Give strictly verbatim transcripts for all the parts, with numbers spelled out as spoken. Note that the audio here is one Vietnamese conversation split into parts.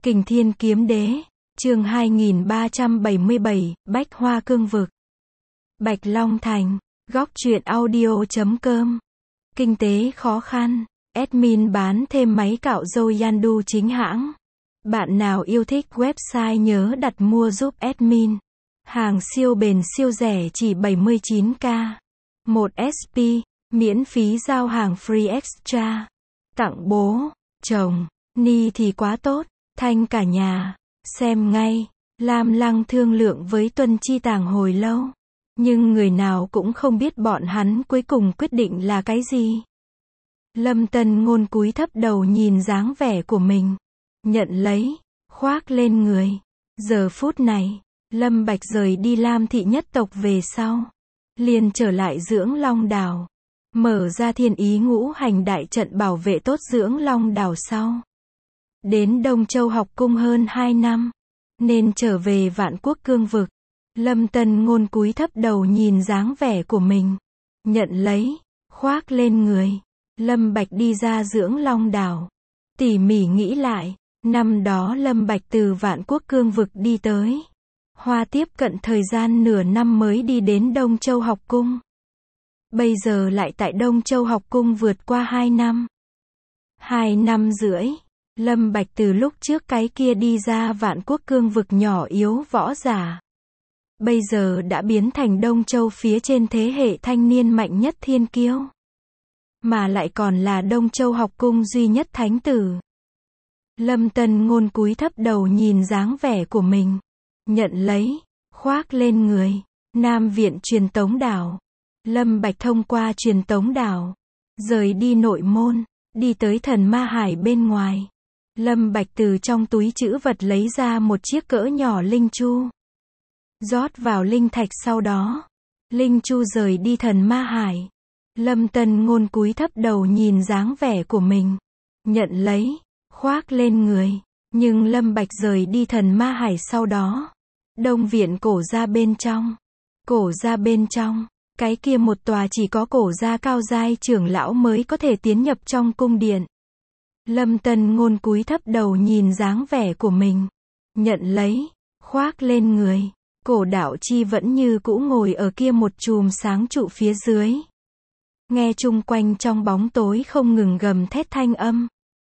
Kình Thiên Kiếm Đế, chương hai nghìn ba trăm bảy mươi bảy, Bách Hoa Cương Vực. Bạch Long Thành, góc truyện audio chấm com. Kinh tế khó khăn, admin bán thêm máy cạo râu Yandu chính hãng. Bạn nào yêu thích website nhớ đặt mua giúp admin. Hàng siêu bền siêu rẻ chỉ bảy mươi chín k. một ét pê, miễn phí giao hàng free extra. Tặng bố, chồng, ni thì quá tốt, thanh cả nhà. Xem ngay, Lam Lăng thương lượng với Tuân Chi Tàng hồi lâu. Nhưng người nào cũng không biết bọn hắn cuối cùng quyết định là cái gì. Lâm Tân Ngôn cúi thấp đầu nhìn dáng vẻ của mình. Nhận lấy, khoác lên người. Giờ phút này, Lâm Bạch rời đi Lam thị nhất tộc về sau. Liền trở lại Dưỡng Long Đảo. Mở ra Thiên Ý Ngũ Hành đại trận bảo vệ tốt Dưỡng Long Đảo sau. Đến Đông Châu học cung hơn hai năm. Nên trở về Vạn Quốc Cương Vực. Lâm Tân Ngôn cúi thấp đầu nhìn dáng vẻ của mình. Nhận lấy, khoác lên người. Lâm Bạch đi ra Dưỡng Long Đảo. Tỉ mỉ nghĩ lại, năm đó Lâm Bạch từ Vạn Quốc Cương Vực đi tới Hoa tiếp cận thời gian nửa năm mới đi đến Đông Châu học cung. Bây giờ lại tại Đông Châu học cung vượt qua hai năm. Hai năm rưỡi, Lâm Bạch từ lúc trước cái kia đi ra Vạn Quốc Cương Vực nhỏ yếu võ giả. Bây giờ đã biến thành Đông Châu phía trên thế hệ thanh niên mạnh nhất thiên kiêu. Mà lại còn là Đông Châu học cung duy nhất thánh tử. Lâm Tân Ngôn cúi thấp đầu nhìn dáng vẻ của mình. Nhận lấy, khoác lên người. Nam viện truyền tống đảo. Lâm Bạch thông qua truyền tống đảo. Rời đi nội môn, đi tới thần ma hải bên ngoài. Lâm Bạch từ trong túi trữ vật lấy ra một chiếc cỡ nhỏ linh chu. Rót vào linh thạch sau đó. Linh chu rời đi thần ma hải. Lâm Tân Ngôn cúi thấp đầu nhìn dáng vẻ của mình. Nhận lấy, khoác lên người. Nhưng Lâm Bạch rời đi thần ma hải sau đó. Đông viện cổ gia bên trong. Cổ gia bên trong. Cái kia một tòa chỉ có cổ gia cao giai trưởng lão mới có thể tiến nhập trong cung điện. Lâm Tân Ngôn cúi thấp đầu nhìn dáng vẻ của mình. Nhận lấy, khoác lên người. Cổ Đạo Chi vẫn như cũ ngồi ở kia một chùm sáng trụ phía dưới. Nghe chung quanh trong bóng tối không ngừng gầm thét thanh âm.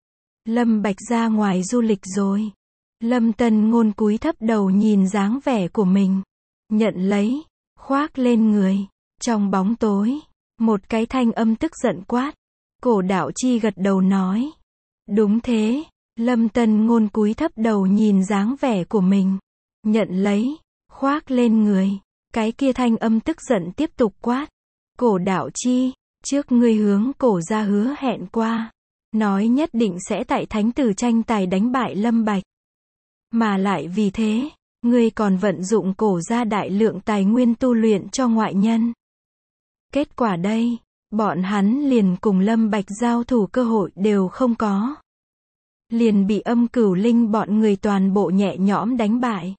Lâm Bạch ra ngoài du lịch rồi. Lâm Tân Ngôn cúi thấp đầu nhìn dáng vẻ của mình. Nhận lấy, khoác lên người. Trong bóng tối, một cái thanh âm tức giận quát. Cổ Đạo Chi gật đầu nói. Đúng thế. Lâm Tân Ngôn cúi thấp đầu nhìn dáng vẻ của mình. Nhận lấy, khoác lên người. Cái kia thanh âm tức giận tiếp tục quát. Cổ Đạo Chi, trước ngươi hướng cổ gia hứa hẹn qua. Nói nhất định sẽ tại thánh tử tranh tài đánh bại Lâm Bạch. Mà lại vì thế, ngươi còn vận dụng cổ gia đại lượng tài nguyên tu luyện cho ngoại nhân. Kết quả đây, bọn hắn liền cùng Lâm Bạch giao thủ cơ hội đều không có. Liền bị Âm Cửu Linh bọn người toàn bộ nhẹ nhõm đánh bại.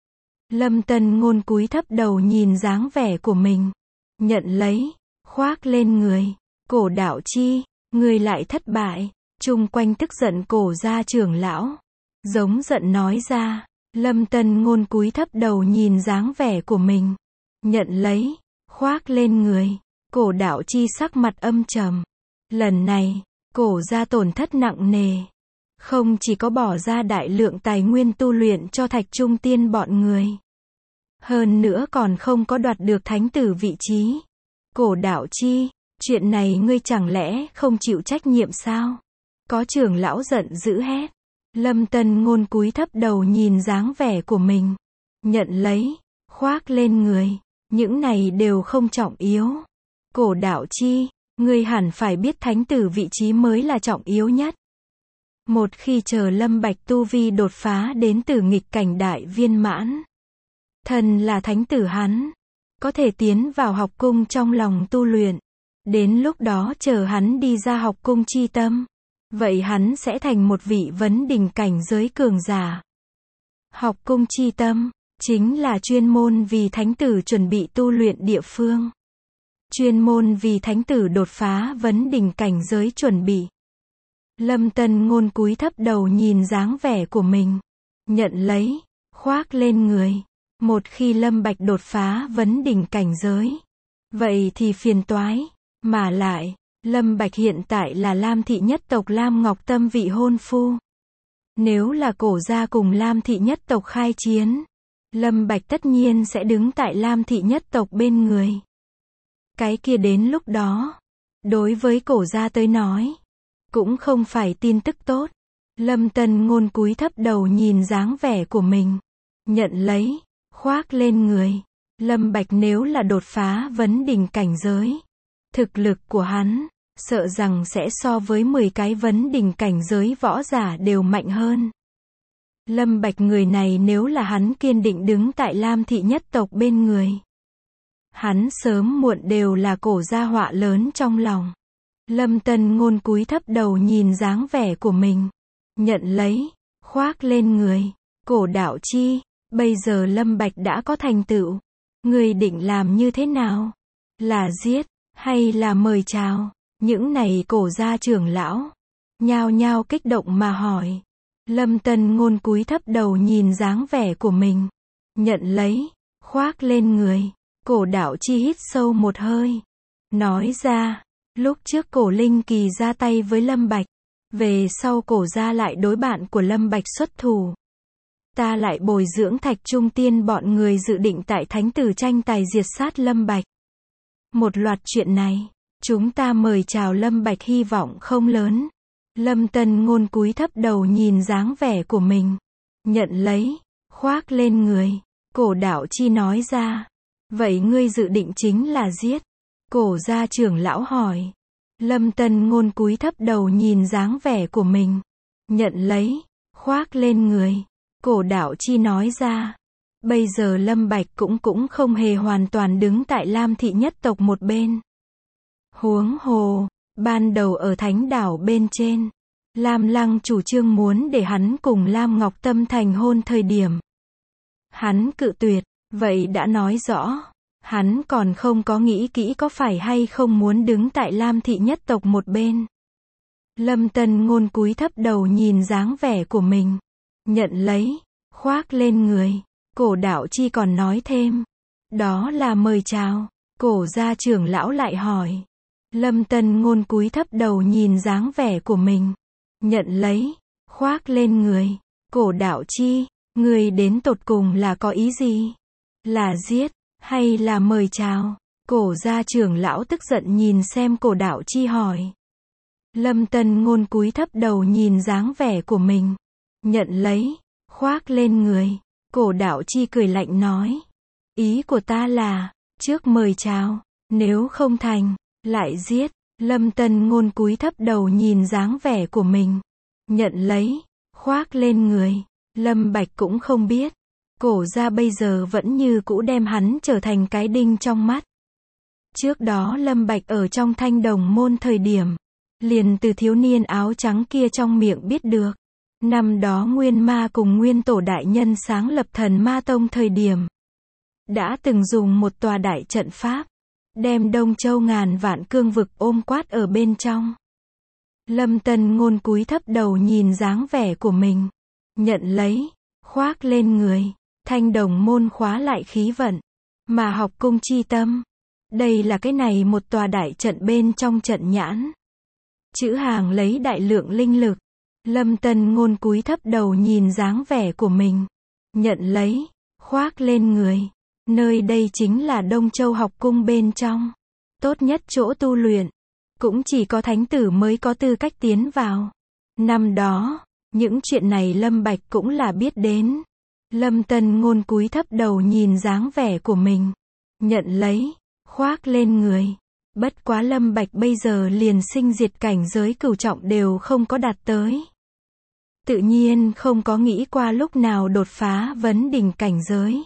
Lâm Tân Ngôn cúi thấp đầu nhìn dáng vẻ của mình. Nhận lấy, khoác lên người. Cổ Đạo Chi, ngươi lại thất bại. Chung quanh tức giận cổ gia trưởng lão. Giống giận nói ra. Lâm Tân Ngôn cúi thấp đầu nhìn dáng vẻ của mình. Nhận lấy, khoác lên người. Cổ Đạo Chi sắc mặt âm trầm. Lần này, cổ gia tổn thất nặng nề. Không chỉ có bỏ ra đại lượng tài nguyên tu luyện cho Thạch Trung Tiên bọn người. Hơn nữa còn không có đoạt được thánh tử vị trí. Cổ Đạo Chi, chuyện này ngươi chẳng lẽ không chịu trách nhiệm sao? Có trưởng lão giận dữ hét. Lâm Tân Ngôn cúi thấp đầu nhìn dáng vẻ của mình. Nhận lấy, khoác lên người. Những này đều không trọng yếu. Cổ Đạo Chi, ngươi hẳn phải biết thánh tử vị trí mới là trọng yếu nhất. Một khi chờ Lâm Bạch tu vi đột phá đến tử nghịch cảnh đại viên mãn. Thần là thánh tử hắn. Có thể tiến vào học cung trong lòng tu luyện. Đến lúc đó chờ hắn đi ra học cung chi tâm. Vậy hắn sẽ thành một vị vấn đỉnh cảnh giới cường giả. Học cung chi tâm, chính là chuyên môn vì thánh tử chuẩn bị tu luyện địa phương. Chuyên môn vì thánh tử đột phá vấn đỉnh cảnh giới chuẩn bị. Lâm Tân Ngôn cúi thấp đầu nhìn dáng vẻ của mình. Nhận lấy, khoác lên người. Một khi Lâm Bạch đột phá vấn đỉnh cảnh giới, vậy thì phiền toái. Mà lại, Lâm Bạch hiện tại là Lam thị nhất tộc Lam Ngọc Tâm vị hôn phu. Nếu là cổ gia cùng Lam thị nhất tộc khai chiến, Lâm Bạch tất nhiên sẽ đứng tại Lam thị nhất tộc bên người. Cái kia đến lúc đó, đối với cổ gia tới nói, cũng không phải tin tức tốt. Lâm Tân Ngôn cúi thấp đầu nhìn dáng vẻ của mình. Nhận lấy, khoác lên người. Lâm Bạch nếu là đột phá vấn đỉnh cảnh giới, thực lực của hắn, sợ rằng sẽ so với mười cái vấn đỉnh cảnh giới võ giả đều mạnh hơn. Lâm Bạch người này nếu là hắn kiên định đứng tại Lam thị nhất tộc bên người, hắn sớm muộn đều là cổ gia họa lớn trong lòng. Lâm Tân Ngôn cúi thấp đầu nhìn dáng vẻ của mình. Nhận lấy, khoác lên người. Cổ đạo chi, bây giờ Lâm Bạch đã có thành tựu. Người định làm như thế nào? Là giết, hay là mời chào? Những này cổ gia trưởng lão, nhao nhao kích động mà hỏi. Lâm Tân Ngôn cúi thấp đầu nhìn dáng vẻ của mình. Nhận lấy, khoác lên người. Cổ đạo chi hít sâu một hơi. Nói ra, lúc trước cổ Linh Kỳ ra tay với Lâm Bạch, về sau cổ gia lại đối bạn của Lâm Bạch xuất thủ. Ta lại bồi dưỡng Thạch Trung Tiên bọn người dự định tại Thánh Tử tranh tài diệt sát Lâm Bạch. Một loạt chuyện này, chúng ta mời chào Lâm Bạch hy vọng không lớn. Lâm Tân Ngôn cúi thấp đầu nhìn dáng vẻ của mình. Nhận lấy, khoác lên người. Cổ đạo chi nói ra. Vậy ngươi dự định chính là giết? Cổ gia trưởng lão hỏi. Lâm Tân Ngôn cúi thấp đầu nhìn dáng vẻ của mình. Nhận lấy, khoác lên người. Cổ đạo chi nói ra. Bây giờ Lâm Bạch cũng cũng không hề hoàn toàn đứng tại Lam thị nhất tộc một bên. Huống hồ, ban đầu ở Thánh đảo bên trên, Lam Lăng chủ trương muốn để hắn cùng Lam Ngọc Tâm thành hôn thời điểm, hắn cự tuyệt, vậy đã nói rõ, hắn còn không có nghĩ kỹ có phải hay không muốn đứng tại Lam thị nhất tộc một bên. Lâm Tân Ngôn cúi thấp đầu nhìn dáng vẻ của mình. Nhận lấy, khoác lên người. Cổ đạo chi còn nói thêm. Đó là mời chào. Cổ gia trưởng lão lại hỏi. Lâm Tân Ngôn cúi thấp đầu nhìn dáng vẻ của mình. Nhận lấy, khoác lên người. Cổ đạo chi, người đến tột cùng là có ý gì? Là giết, hay là mời chào? Cổ gia trưởng lão tức giận nhìn xem cổ đạo chi hỏi. Lâm Tân Ngôn cúi thấp đầu nhìn dáng vẻ của mình. Nhận lấy, khoác lên người. Cổ đạo chi cười lạnh nói. Ý của ta là, trước mời chào, nếu không thành, lại giết. Lâm Tân Ngôn cúi thấp đầu nhìn dáng vẻ của mình. Nhận lấy, khoác lên người. Lâm Bạch cũng không biết. Cổ gia bây giờ vẫn như cũ đem hắn trở thành cái đinh trong mắt. Trước đó Lâm Bạch ở trong Thanh Đồng môn thời điểm, liền từ thiếu niên áo trắng kia trong miệng biết được. Năm đó Nguyên Ma cùng Nguyên Tổ đại nhân sáng lập Thần Ma Tông thời điểm, đã từng dùng một tòa đại trận pháp, đem Đông Châu ngàn vạn cương vực ôm quát ở bên trong. Lâm Tân Ngôn cúi thấp đầu nhìn dáng vẻ của mình. Nhận lấy, khoác lên người. Thanh Đồng môn khóa lại khí vận, mà học cung chi tâm. Đây là cái này một tòa đại trận bên trong trận nhãn. Chữ hàng lấy đại lượng linh lực. Lâm Tân Ngôn cúi thấp đầu nhìn dáng vẻ của mình. Nhận lấy, khoác lên người. Nơi đây chính là Đông Châu học cung bên trong. Tốt nhất chỗ tu luyện. Cũng chỉ có thánh tử mới có tư cách tiến vào. Năm đó, những chuyện này Lâm Bạch cũng là biết đến. Lâm Tân Ngôn cúi thấp đầu nhìn dáng vẻ của mình. Nhận lấy, khoác lên người. Bất quá Lâm Bạch bây giờ liền sinh diệt cảnh giới cửu trọng đều không có đạt tới. Tự nhiên không có nghĩ qua lúc nào đột phá vấn đỉnh cảnh giới.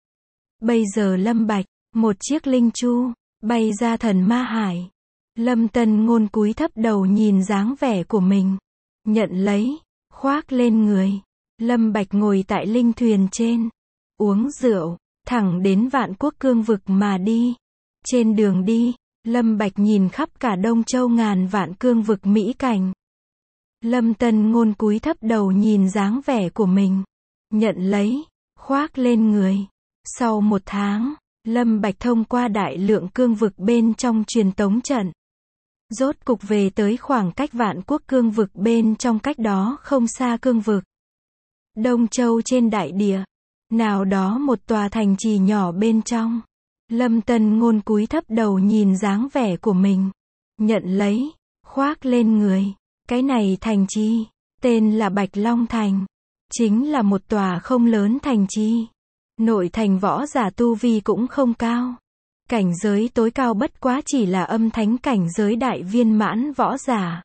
Bây giờ Lâm Bạch, một chiếc linh chu, bay ra thần ma hải. Lâm Tân Ngôn cúi thấp đầu nhìn dáng vẻ của mình. Nhận lấy, khoác lên người. Lâm Bạch ngồi tại linh thuyền trên, uống rượu, thẳng đến Vạn Quốc cương vực mà đi. Trên đường đi, Lâm Bạch nhìn khắp cả Đông Châu ngàn vạn cương vực mỹ cảnh. Lâm Tân Ngôn cúi thấp đầu nhìn dáng vẻ của mình. Nhận lấy, khoác lên người. Sau một tháng, Lâm Bạch thông qua đại lượng cương vực bên trong truyền tống trận. Rốt cục về tới khoảng cách Vạn Quốc cương vực bên trong cách đó không xa cương vực. Đông Châu trên đại địa. Nào đó một tòa thành trì nhỏ bên trong. Lâm Tân Ngôn cúi thấp đầu nhìn dáng vẻ của mình. Nhận lấy, khoác lên người. Cái này thành trì, tên là Bạch Long Thành. Chính là một tòa không lớn thành trì. Nội thành võ giả tu vi cũng không cao. Cảnh giới tối cao bất quá chỉ là âm thánh cảnh giới đại viên mãn võ giả.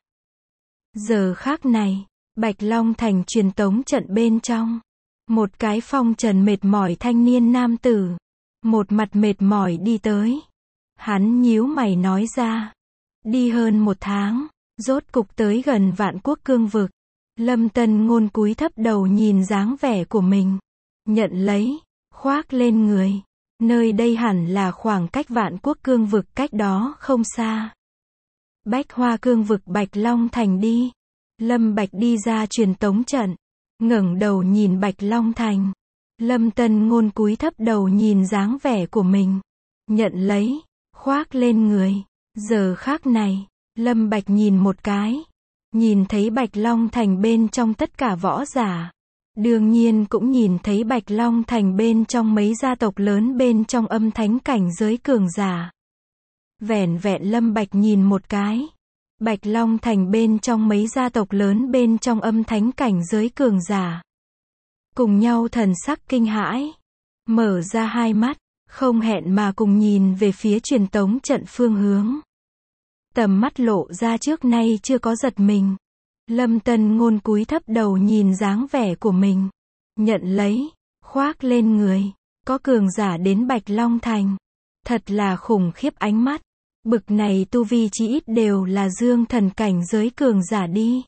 Giờ khác này, Bạch Long Thành truyền tống trận bên trong. Một cái phong trần mệt mỏi thanh niên nam tử. Một mặt mệt mỏi đi tới. Hắn nhíu mày nói ra. Đi hơn một tháng, rốt cục tới gần Vạn Quốc cương vực. Lâm Tân Ngôn cúi thấp đầu nhìn dáng vẻ của mình. Nhận lấy, khoác lên người. Nơi đây hẳn là khoảng cách Vạn Quốc cương vực cách đó không xa. Bách Hoa cương vực Bạch Long Thành đi. Lâm Bạch đi ra truyền tống trận. Ngẩng đầu nhìn Bạch Long Thành. Lâm Tân Ngôn cúi thấp đầu nhìn dáng vẻ của mình. Nhận lấy, khoác lên người. Giờ khác này, Lâm Bạch nhìn một cái. Nhìn thấy Bạch Long Thành bên trong tất cả võ giả. Đương nhiên cũng nhìn thấy Bạch Long Thành bên trong mấy gia tộc lớn bên trong âm thánh cảnh giới cường giả. Vẻn vẹn Lâm Bạch nhìn một cái. Bạch Long Thành bên trong mấy gia tộc lớn bên trong âm thánh cảnh giới cường giả. Cùng nhau thần sắc kinh hãi. Mở ra hai mắt, không hẹn mà cùng nhìn về phía truyền tống trận phương hướng. Tầm mắt lộ ra trước nay chưa có giật mình. Lâm Tân Ngôn cúi thấp đầu nhìn dáng vẻ của mình. Nhận lấy, khoác lên người. Có cường giả đến Bạch Long Thành. Thật là khủng khiếp ánh mắt. Bực này tu vi chỉ ít đều là dương thần cảnh giới cường giả đi.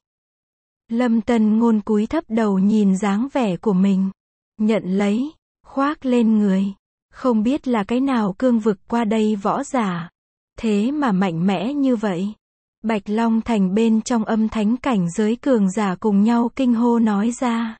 Lâm Tân Ngôn cúi thấp đầu nhìn dáng vẻ của mình. Nhận lấy, khoác lên người. Không biết là cái nào cương vực qua đây võ giả. Thế mà mạnh mẽ như vậy. Bạch Long Thành bên trong âm thánh cảnh giới cường giả cùng nhau kinh hô nói ra.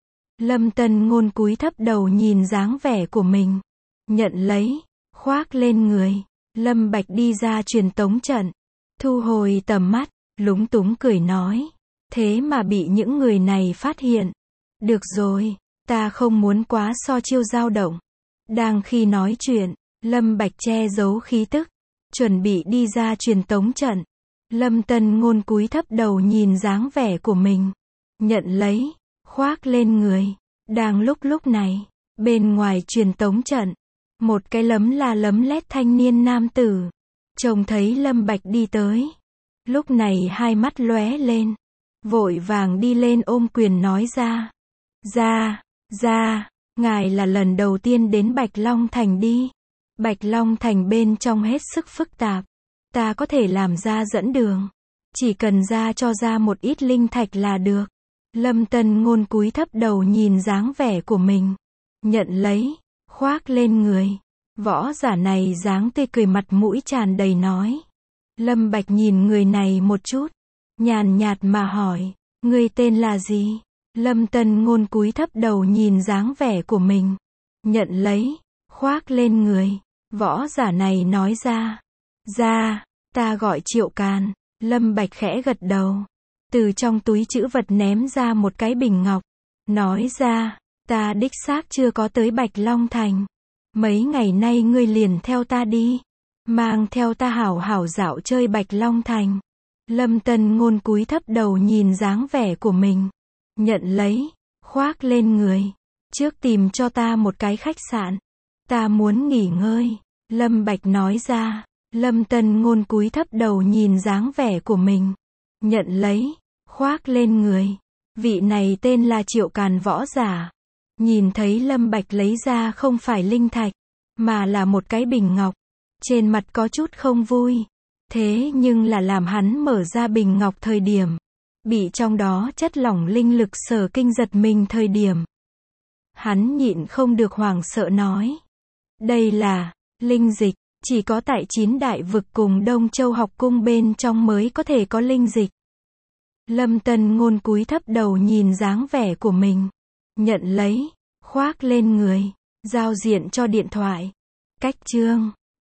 Lâm Tân Ngôn cúi thấp đầu nhìn dáng vẻ của mình. Nhận lấy, khoác lên người. Lâm Bạch đi ra truyền tống trận. Thu hồi tầm mắt, lúng túng cười nói. Thế mà bị những người này phát hiện. Được rồi, ta không muốn quá so chiêu dao động. Đang khi nói chuyện, Lâm Bạch che giấu khí tức. Chuẩn bị đi ra truyền tống trận. Lâm Tân Ngôn cúi thấp đầu nhìn dáng vẻ của mình. Nhận lấy, khoác lên người. Đang lúc lúc này, bên ngoài truyền tống trận. Một cái lấm la lấm lét thanh niên nam tử. Trông thấy Lâm Bạch đi tới. Lúc này hai mắt lóe lên. Vội vàng đi lên ôm quyền nói ra. Ra, ra, ngài là lần đầu tiên đến Bạch Long Thành đi. Bạch Long Thành bên trong hết sức phức tạp. Ta có thể làm ra dẫn đường. Chỉ cần ra cho ra một ít linh thạch là được. Lâm Tân Ngôn cúi thấp đầu nhìn dáng vẻ của mình. Nhận lấy, khoác lên người. Võ giả này dáng tươi cười mặt mũi tràn đầy nói. Lâm Bạch nhìn người này một chút. Nhàn nhạt mà hỏi. Người tên là gì? Lâm Tân Ngôn cúi thấp đầu nhìn dáng vẻ của mình. Nhận lấy, khoác lên người. Võ giả này nói ra. Ra, ta gọi Triệu Càn. Lâm Bạch khẽ gật đầu. Từ trong túi trữ vật ném ra một cái bình ngọc. Nói ra, ta đích xác chưa có tới Bạch Long Thành. Mấy ngày nay ngươi liền theo ta đi. Mang theo ta hảo hảo dạo chơi Bạch Long Thành. Lâm Tân Ngôn cúi thấp đầu nhìn dáng vẻ của mình. Nhận lấy, khoác lên người. Trước tìm cho ta một cái khách sạn. Ta muốn nghỉ ngơi. Lâm Bạch nói ra. Lâm Tân Ngôn cúi thấp đầu nhìn dáng vẻ của mình. Nhận lấy, khoác lên người. Vị này tên là Triệu Càn võ giả. Nhìn thấy Lâm Bạch lấy ra không phải linh thạch, mà là một cái bình ngọc. Trên mặt có chút không vui. Thế nhưng là làm hắn mở ra bình ngọc thời điểm. Bị trong đó chất lỏng linh lực sở kinh giật mình thời điểm. Hắn nhịn không được hoảng sợ nói. Đây là, linh dịch. Chỉ có tại chín đại vực cùng Đông Châu học cung bên trong mới có thể có linh dịch. Lâm Tân Ngôn cúi thấp đầu nhìn dáng vẻ của mình. Nhận lấy, khoác lên người, giao diện cho điện thoại. Cách chương